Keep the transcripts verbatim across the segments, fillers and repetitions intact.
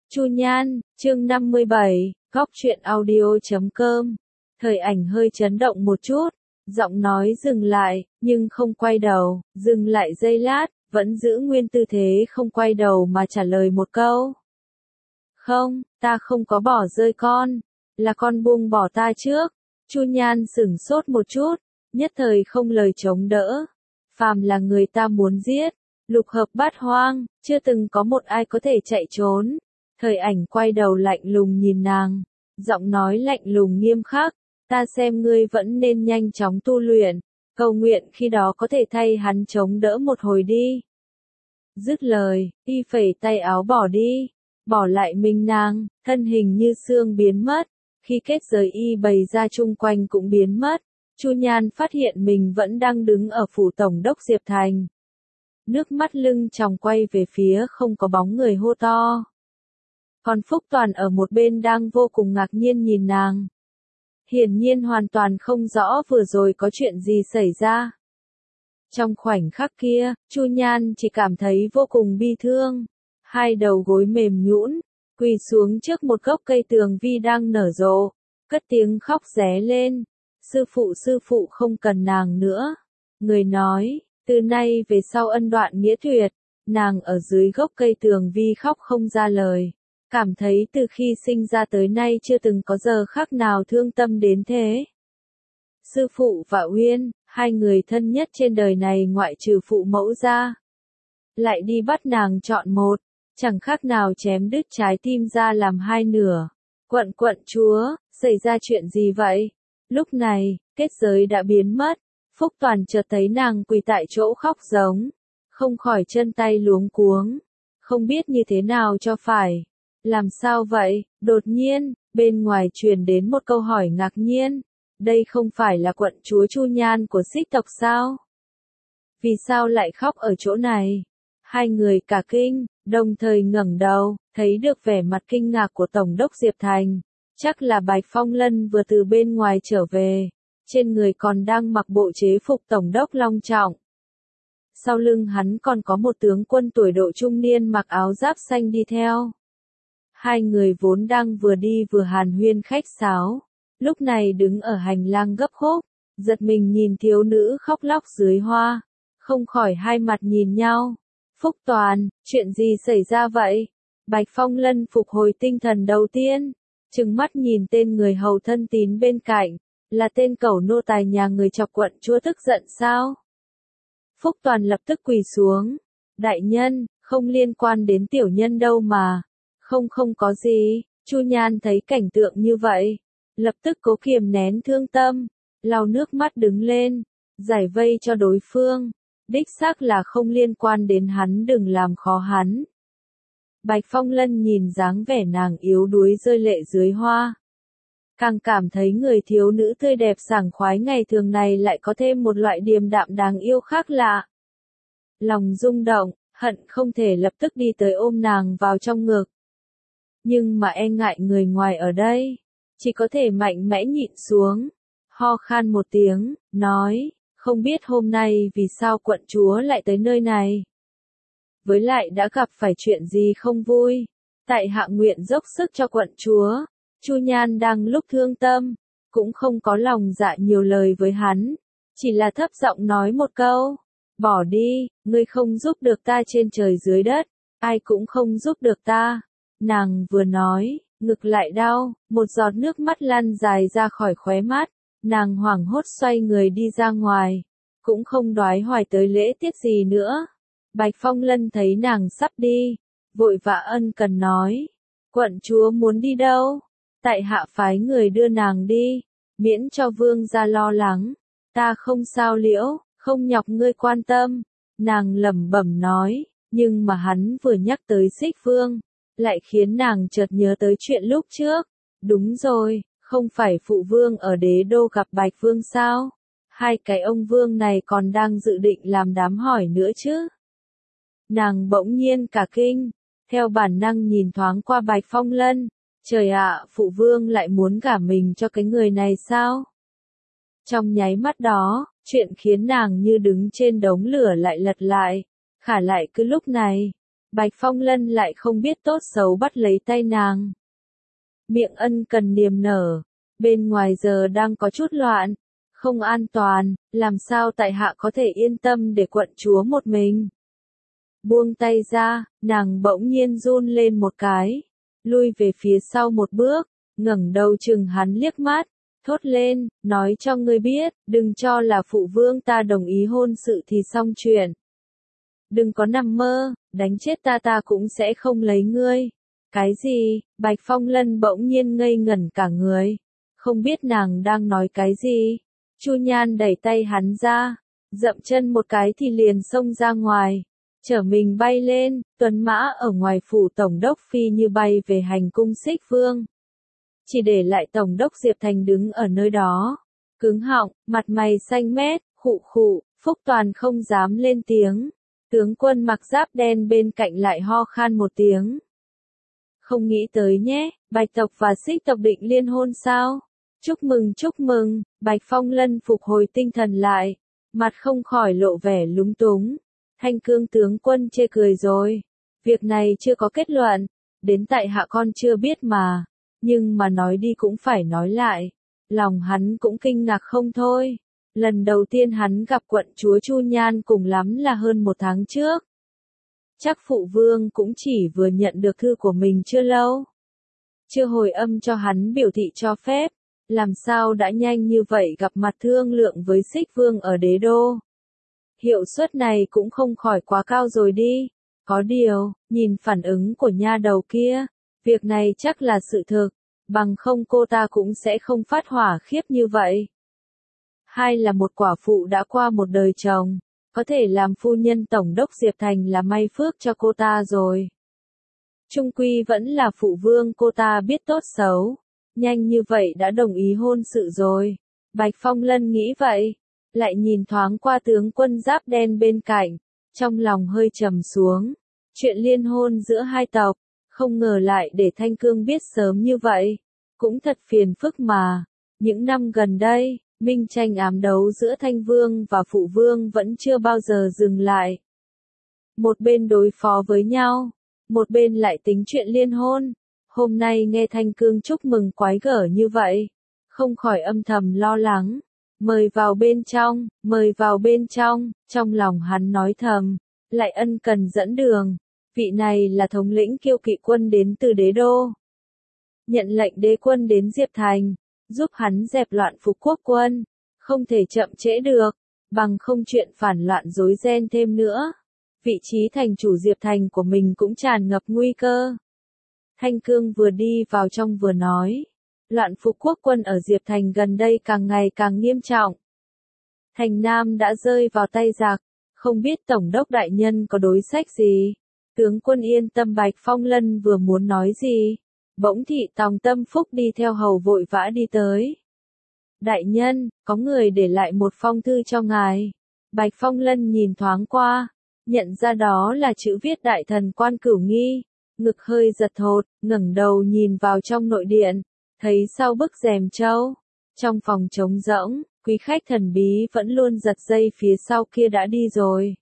Chu Nhan, chương năm mươi bảy, góc truyện audio chấm com. Thời ảnh hơi chấn động một chút, giọng nói dừng lại, nhưng không quay đầu, dừng lại giây lát, vẫn giữ nguyên tư thế không quay đầu mà trả lời một câu. Không, ta không có bỏ rơi con, là con buông bỏ ta trước. Chu Nhan sửng sốt một chút, nhất thời không lời chống đỡ. Phàm là người ta muốn giết, lục hợp bát hoang, chưa từng có một ai có thể chạy trốn. Thời ảnh quay đầu lạnh lùng nhìn nàng, giọng nói lạnh lùng nghiêm khắc, ta xem ngươi vẫn nên nhanh chóng tu luyện, cầu nguyện khi đó có thể thay hắn chống đỡ một hồi đi. Dứt lời, y phẩy tay áo bỏ đi, bỏ lại mình nàng, thân hình như xương biến mất, khi kết giới y bày ra chung quanh cũng biến mất. Chu Nhan phát hiện mình vẫn đang đứng ở phủ tổng đốc Diệp Thành. Nước mắt lưng tròng quay về phía không có bóng người hô to. Còn Phúc Toàn ở một bên đang vô cùng ngạc nhiên nhìn nàng. Hiển nhiên hoàn toàn không rõ vừa rồi có chuyện gì xảy ra. Trong khoảnh khắc kia, Chu Nhan chỉ cảm thấy vô cùng bi thương. Hai đầu gối mềm nhũn, quỳ xuống trước một gốc cây tường vi đang nở rộ, cất tiếng khóc ré lên. Sư phụ sư phụ không cần nàng nữa. Người nói, từ nay về sau ân đoạn nghĩa tuyệt. Nàng ở dưới gốc cây tường vi khóc không ra lời. Cảm thấy từ khi sinh ra tới nay chưa từng có giờ khắc nào thương tâm đến thế. Sư phụ và Uyên, hai người thân nhất trên đời này ngoại trừ phụ mẫu ra. Lại đi bắt nàng chọn một, chẳng khác nào chém đứt trái tim ra làm hai nửa. Quận quận chúa, xảy ra chuyện gì vậy? Lúc này, kết giới đã biến mất, Phúc Toàn chợt thấy nàng quỳ tại chỗ khóc giống, không khỏi chân tay luống cuống, không biết như thế nào cho phải. Làm sao vậy? Đột nhiên, bên ngoài truyền đến một câu hỏi ngạc nhiên. Đây không phải là quận chúa Chu Nhan của Xích tộc sao? Vì sao lại khóc ở chỗ này? Hai người cả kinh, đồng thời ngẩng đầu, thấy được vẻ mặt kinh ngạc của Tổng đốc Diệp Thành. Chắc là Bạch Phong Lân vừa từ bên ngoài trở về, trên người còn đang mặc bộ chế phục Tổng đốc long trọng. Sau lưng hắn còn có một tướng quân tuổi độ trung niên mặc áo giáp xanh đi theo. Hai người vốn đang vừa đi vừa hàn huyên khách sáo, lúc này đứng ở hành lang gấp khúc, giật mình nhìn thiếu nữ khóc lóc dưới hoa, không khỏi hai mặt nhìn nhau. Phúc Toàn, chuyện gì xảy ra vậy? Bạch Phong Lân phục hồi tinh thần đầu tiên, trừng mắt nhìn tên người hầu thân tín bên cạnh, là tên cẩu nô tài nhà người chọc quận chúa tức giận sao? Phúc Toàn lập tức quỳ xuống, đại nhân, không liên quan đến tiểu nhân đâu mà. Không không có gì. Chu Nhan thấy cảnh tượng như vậy, lập tức cố kiềm nén thương tâm, lau nước mắt đứng lên, giải vây cho đối phương, đích xác là không liên quan đến hắn, đừng làm khó hắn. Bạch Phong Lân nhìn dáng vẻ nàng yếu đuối rơi lệ dưới hoa, càng cảm thấy người thiếu nữ tươi đẹp sảng khoái ngày thường này lại có thêm một loại điềm đạm đáng yêu khác lạ. Lòng rung động, hận không thể lập tức đi tới ôm nàng vào trong ngực. Nhưng mà e ngại người ngoài ở đây, chỉ có thể mạnh mẽ nhịn xuống, ho khan một tiếng, nói, không biết hôm nay vì sao quận chúa lại tới nơi này. Với lại đã gặp phải chuyện gì không vui, tại hạ nguyện dốc sức cho quận chúa. Chu Nhan đang lúc thương tâm, cũng không có lòng dạ nhiều lời với hắn, chỉ là thấp giọng nói một câu, bỏ đi, ngươi không giúp được ta trên trời dưới đất, ai cũng không giúp được ta. Nàng vừa nói, ngực lại đau, một giọt nước mắt lăn dài ra khỏi khóe mắt, nàng hoảng hốt xoay người đi ra ngoài, cũng không đoái hoài tới lễ tiết gì nữa. Bạch Phong Lân thấy nàng sắp đi, vội vã ân cần nói, quận chúa muốn đi đâu? Tại hạ phái người đưa nàng đi, miễn cho vương gia lo lắng, ta không sao liễu, không nhọc ngươi quan tâm. Nàng lẩm bẩm nói, nhưng mà hắn vừa nhắc tới Xích Vương, lại khiến nàng chợt nhớ tới chuyện lúc trước. Đúng rồi, không phải phụ vương ở đế đô gặp Bạch Vương sao? Hai cái ông vương này còn đang dự định làm đám hỏi nữa chứ? Nàng bỗng nhiên cả kinh, theo bản năng nhìn thoáng qua Bạch Phong Lân. Trời ạ, phụ vương lại muốn gả mình cho cái người này sao? Trong nháy mắt đó, chuyện khiến nàng như đứng trên đống lửa lại lật lại. Khả lại cứ lúc này, Bạch Phong Lân lại không biết tốt xấu bắt lấy tay nàng. Miệng ân cần niềm nở, bên ngoài giờ đang có chút loạn, không an toàn, làm sao tại hạ có thể yên tâm để quận chúa một mình. Buông tay ra, nàng bỗng nhiên run lên một cái, lui về phía sau một bước, ngẩng đầu chừng hắn liếc mắt, thốt lên, nói cho ngươi biết, đừng cho là phụ vương ta đồng ý hôn sự thì xong chuyện. Đừng có nằm mơ, đánh chết ta ta cũng sẽ không lấy ngươi. Cái gì? Bạch Phong Lân bỗng nhiên ngây ngẩn cả người, không biết nàng đang nói cái gì. Chu Nhan đẩy tay hắn ra, dậm chân một cái thì liền xông ra ngoài, chở mình bay lên, tuấn mã ở ngoài phủ tổng đốc phi như bay về hành cung Xích Vương. Chỉ để lại tổng đốc Diệp Thành đứng ở nơi đó, cứng họng, mặt mày xanh mét, khụ khụ, Phúc Toàn không dám lên tiếng. Tướng quân mặc giáp đen bên cạnh lại ho khan một tiếng. Không nghĩ tới nhé, Bạch tộc và Xích tộc định liên hôn sao? Chúc mừng chúc mừng, Bạch Phong Lân phục hồi tinh thần lại, mặt không khỏi lộ vẻ lúng túng. Thanh Cương tướng quân chê cười rồi, việc này chưa có kết luận, đến tại hạ con chưa biết mà, nhưng mà nói đi cũng phải nói lại, lòng hắn cũng kinh ngạc không thôi. Lần đầu tiên hắn gặp quận chúa Chu Nhan cùng lắm là hơn một tháng trước. Chắc phụ vương cũng chỉ vừa nhận được thư của mình chưa lâu. Chưa hồi âm cho hắn biểu thị cho phép, làm sao đã nhanh như vậy gặp mặt thương lượng với Xích Vương ở đế đô. Hiệu suất này cũng không khỏi quá cao rồi đi. Có điều, nhìn phản ứng của nha đầu kia, việc này chắc là sự thực, bằng không cô ta cũng sẽ không phát hỏa khiếp như vậy. Hai là một quả phụ đã qua một đời chồng, có thể làm phu nhân tổng đốc Diệp Thành là may phước cho cô ta rồi. Trung quy vẫn là phụ vương cô ta biết tốt xấu, nhanh như vậy đã đồng ý hôn sự rồi. Bạch Phong Lân nghĩ vậy, lại nhìn thoáng qua tướng quân giáp đen bên cạnh, trong lòng hơi trầm xuống. Chuyện liên hôn giữa hai tộc, không ngờ lại để Thanh Cương biết sớm như vậy, cũng thật phiền phức mà. Những năm gần đây, minh tranh ám đấu giữa Thanh Vương và Phụ Vương vẫn chưa bao giờ dừng lại. Một bên đối phó với nhau, một bên lại tính chuyện liên hôn. Hôm nay nghe Thanh Cương chúc mừng quái gở như vậy, không khỏi âm thầm lo lắng. Mời vào bên trong, mời vào bên trong, trong lòng hắn nói thầm, lại ân cần dẫn đường. Vị này là thống lĩnh Kiêu Kỵ quân đến từ đế đô. Nhận lệnh đế quân đến Diệp Thành, giúp hắn dẹp loạn Phục Quốc quân, không thể chậm trễ được, bằng không chuyện phản loạn rối ren thêm nữa. Vị trí thành chủ Diệp Thành của mình cũng tràn ngập nguy cơ. Thanh Cương vừa đi vào trong vừa nói, loạn Phục Quốc quân ở Diệp Thành gần đây càng ngày càng nghiêm trọng. Thành Nam đã rơi vào tay giặc, không biết tổng đốc đại nhân có đối sách gì. Tướng quân yên tâm. Bạch Phong Lân vừa muốn nói gì, bỗng thị tòng Tâm Phúc đi theo hầu vội vã đi tới. Đại nhân, có người để lại một phong thư cho ngài. Bạch Phong Lân nhìn thoáng qua, nhận ra đó là chữ viết đại thần Quan Cửu Nghi, ngực hơi giật thột, ngẩng đầu nhìn vào trong nội điện, thấy sau bức rèm trâu, trong phòng trống rỗng, quý khách thần bí vẫn luôn giật dây phía sau kia đã đi rồi.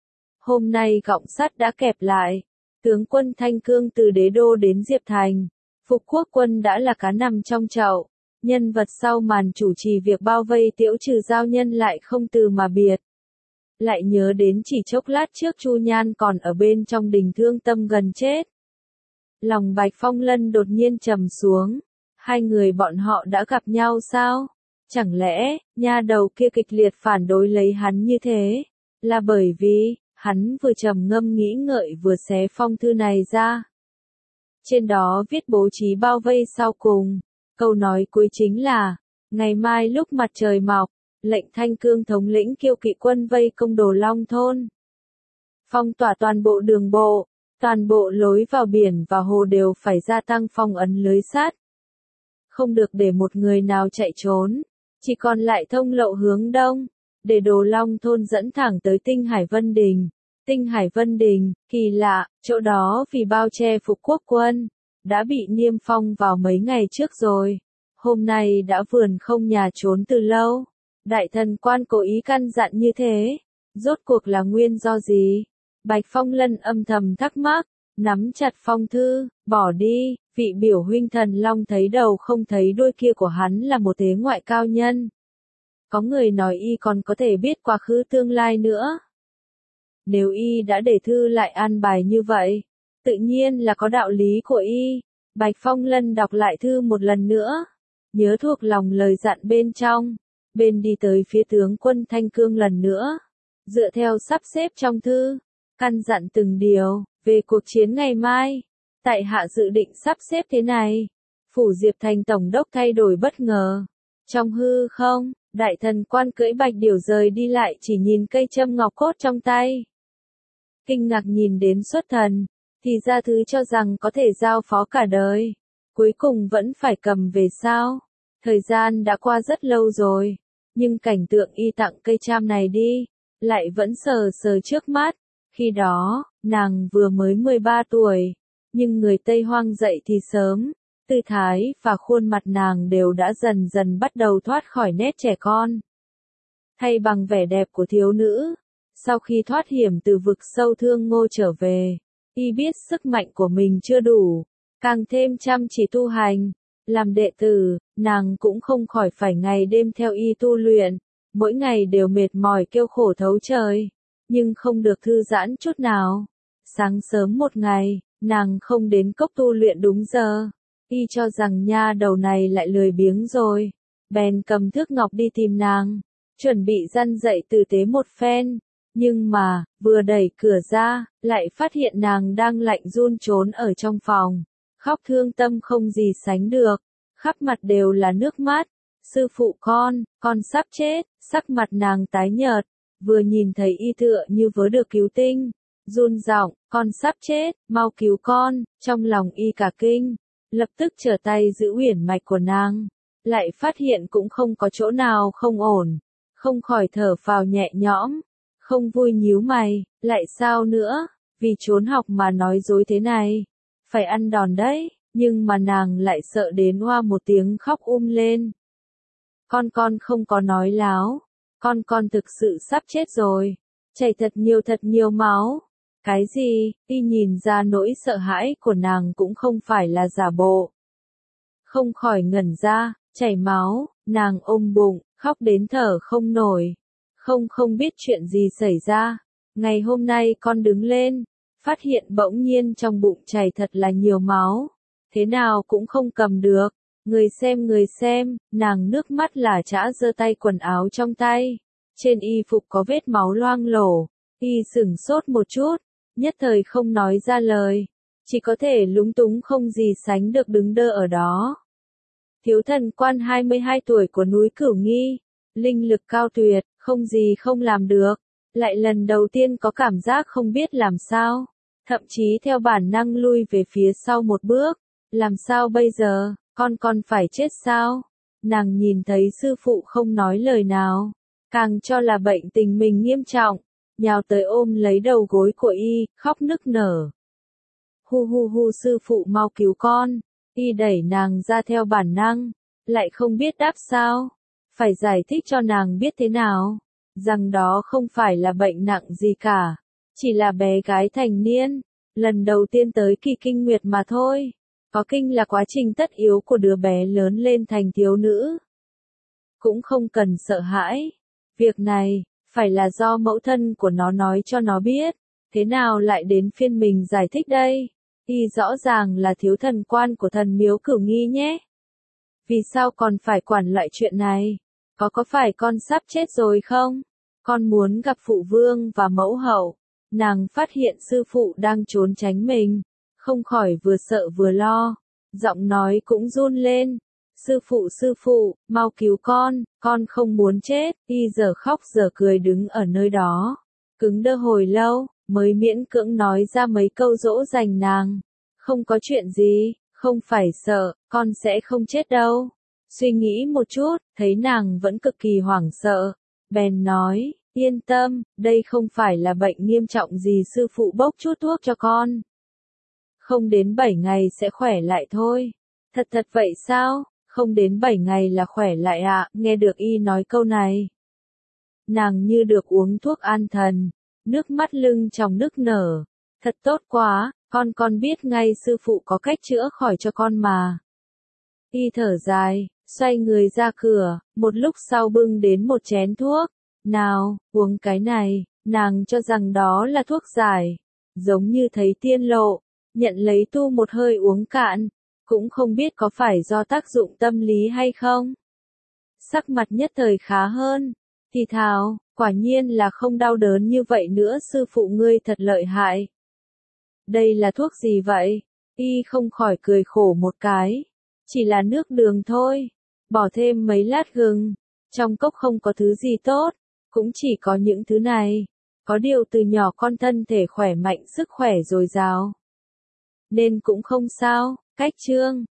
Hôm nay gọng sắt đã kẹp lại, tướng quân Thanh Cương từ đế đô đến Diệp Thành, Phục Quốc quân đã là cá nằm trong chậu, nhân vật sau màn chủ trì việc bao vây Tiễu Trừ giao nhân lại không từ mà biệt. Lại nhớ đến chỉ chốc lát trước Chu Nhan còn ở bên trong đình thương tâm gần chết. Lòng Bạch Phong Lân đột nhiên trầm xuống, hai người bọn họ đã gặp nhau sao? Chẳng lẽ, nha đầu kia kịch liệt phản đối lấy hắn như thế, là bởi vì, hắn vừa trầm ngâm nghĩ ngợi vừa xé phong thư này ra. Trên đó viết bố trí bao vây sau cùng, câu nói cuối chính là, ngày mai lúc mặt trời mọc, lệnh Thanh Cương thống lĩnh Kiêu Kỵ quân vây công Đồ Long thôn. Phong tỏa toàn bộ đường bộ, toàn bộ lối vào biển và hồ đều phải gia tăng phong ấn lưới sắt. Không được để một người nào chạy trốn, chỉ còn lại thông lộ hướng đông, để Đồ Long thôn dẫn thẳng tới Tinh Hải Vân Đình. Tinh Hải Vân Đình, kỳ lạ, chỗ đó vì bao che Phục Quốc quân, đã bị niêm phong vào mấy ngày trước rồi. Hôm nay đã vườn không nhà trốn từ lâu. Đại thần Quan cố ý căn dặn như thế, rốt cuộc là nguyên do gì? Bạch Phong Lân âm thầm thắc mắc, nắm chặt phong thư, bỏ đi, vị biểu huynh thần long thấy đầu không thấy đuôi kia của hắn là một thế ngoại cao nhân. Có người nói y còn có thể biết quá khứ tương lai nữa. Nếu y đã để thư lại an bài như vậy, tự nhiên là có đạo lý của y. Bạch Phong Lân đọc lại thư một lần nữa, nhớ thuộc lòng lời dặn bên trong, bên đi tới phía tướng quân Thanh Cương lần nữa, dựa theo sắp xếp trong thư, căn dặn từng điều, về cuộc chiến ngày mai, tại hạ dự định sắp xếp thế này, phủ Diệp Thành tổng đốc thay đổi bất ngờ, trong hư không, đại thần quan cưỡi bạch điểu rời đi lại chỉ nhìn cây châm ngọc cốt trong tay. Kinh ngạc nhìn đến xuất thần, thì ra thứ cho rằng có thể giao phó cả đời, cuối cùng vẫn phải cầm về sao. Thời gian đã qua rất lâu rồi, nhưng cảnh tượng y tặng cây cham này đi, lại vẫn sờ sờ trước mắt. Khi đó, nàng vừa mới mười ba tuổi, nhưng người Tây Hoang dậy thì sớm, tư thái và khuôn mặt nàng đều đã dần dần bắt đầu thoát khỏi nét trẻ con. Thay bằng vẻ đẹp của thiếu nữ, sau khi thoát hiểm từ vực sâu thương ngô trở về, y biết sức mạnh của mình chưa đủ, càng thêm chăm chỉ tu hành. Làm đệ tử, nàng cũng không khỏi phải ngày đêm theo y tu luyện, mỗi ngày đều mệt mỏi kêu khổ thấu trời, nhưng không được thư giãn chút nào. Sáng sớm một ngày, nàng không đến cốc tu luyện đúng giờ, y cho rằng nha đầu này lại lười biếng rồi, bèn cầm thước ngọc đi tìm nàng, chuẩn bị răn dạy tử tế một phen, nhưng mà, vừa đẩy cửa ra, lại phát hiện nàng đang lạnh run trốn ở trong phòng. Khóc thương tâm không gì sánh được, khắp mặt đều là nước mắt. Sư phụ con, con sắp chết, sắc mặt nàng tái nhợt, vừa nhìn thấy y tựa như vớ được cứu tinh, run giọng, con sắp chết, mau cứu con, trong lòng y cả kinh, lập tức trở tay giữ uyển mạch của nàng, lại phát hiện cũng không có chỗ nào không ổn, không khỏi thở phào nhẹ nhõm, không vui nhíu mày, lại sao nữa, vì trốn học mà nói dối thế này. Phải ăn đòn đấy, nhưng mà nàng lại sợ đến hoa một tiếng khóc um lên. Con con không có nói láo, con con thực sự sắp chết rồi, chảy thật nhiều thật nhiều máu. Cái gì, y nhìn ra nỗi sợ hãi của nàng cũng không phải là giả bộ. Không khỏi ngẩn ra, chảy máu, nàng ôm bụng, khóc đến thở không nổi. Không không biết chuyện gì xảy ra, ngày hôm nay con đứng lên. Phát hiện bỗng nhiên trong bụng chảy thật là nhiều máu, thế nào cũng không cầm được, người xem người xem, nàng nước mắt lả chã giơ tay quần áo trong tay, trên y phục có vết máu loang lổ, y sửng sốt một chút, nhất thời không nói ra lời, chỉ có thể lúng túng không gì sánh được đứng đơ ở đó. Thiếu thần quan hai mươi hai tuổi của núi Cửu Nghi, linh lực cao tuyệt, không gì không làm được, lại lần đầu tiên có cảm giác không biết làm sao. Thậm chí theo bản năng lui về phía sau một bước, làm sao bây giờ, con con phải chết sao? Nàng nhìn thấy sư phụ không nói lời nào, càng cho là bệnh tình mình nghiêm trọng, nhào tới ôm lấy đầu gối của y, khóc nức nở. Hu hu hu sư phụ mau cứu con, y đẩy nàng ra theo bản năng, lại không biết đáp sao, phải giải thích cho nàng biết thế nào, rằng đó không phải là bệnh nặng gì cả. Chỉ là bé gái thành niên, lần đầu tiên tới kỳ kinh nguyệt mà thôi. Có kinh là quá trình tất yếu của đứa bé lớn lên thành thiếu nữ. Cũng không cần sợ hãi. Việc này, phải là do mẫu thân của nó nói cho nó biết. Thế nào lại đến phiên mình giải thích đây? Y rõ ràng là thiếu thần quan của thần miếu Cửu Nghi nhé. Vì sao còn phải quản loại chuyện này? Có có phải con sắp chết rồi không? Con muốn gặp phụ vương và mẫu hậu. Nàng phát hiện sư phụ đang trốn tránh mình, không khỏi vừa sợ vừa lo, giọng nói cũng run lên. Sư phụ sư phụ, mau cứu con, con không muốn chết. Y giờ khóc giờ cười đứng ở nơi đó, cứng đơ hồi lâu, mới miễn cưỡng nói ra mấy câu dỗ dành nàng. Không có chuyện gì, không phải sợ, con sẽ không chết đâu. Suy nghĩ một chút, thấy nàng vẫn cực kỳ hoảng sợ, bèn nói. Yên tâm, đây không phải là bệnh nghiêm trọng gì, sư phụ bốc chút thuốc cho con. Không đến bảy ngày sẽ khỏe lại thôi. Thật thật vậy sao? Không đến bảy ngày là khỏe lại ạ, à? Nghe được y nói câu này. Nàng như được uống thuốc an thần, nước mắt lưng tròng nức nở. Thật tốt quá, con con biết ngay sư phụ có cách chữa khỏi cho con mà. Y thở dài, xoay người ra cửa, một lúc sau bưng đến một chén thuốc. Nào, uống cái này, nàng cho rằng đó là thuốc giải. Giống như thấy tiên lộ, nhận lấy tu một hơi uống cạn, cũng không biết có phải do tác dụng tâm lý hay không. Sắc mặt nhất thời khá hơn, thì thào, quả nhiên là không đau đớn như vậy nữa, sư phụ ngươi thật lợi hại. Đây là thuốc gì vậy? Y không khỏi cười khổ một cái. Chỉ là nước đường thôi, bỏ thêm mấy lát gừng, trong cốc không có thứ gì tốt, cũng chỉ có những thứ này. Có điều từ nhỏ con thân thể khỏe mạnh, sức khỏe dồi dào, nên cũng không sao. Cách chương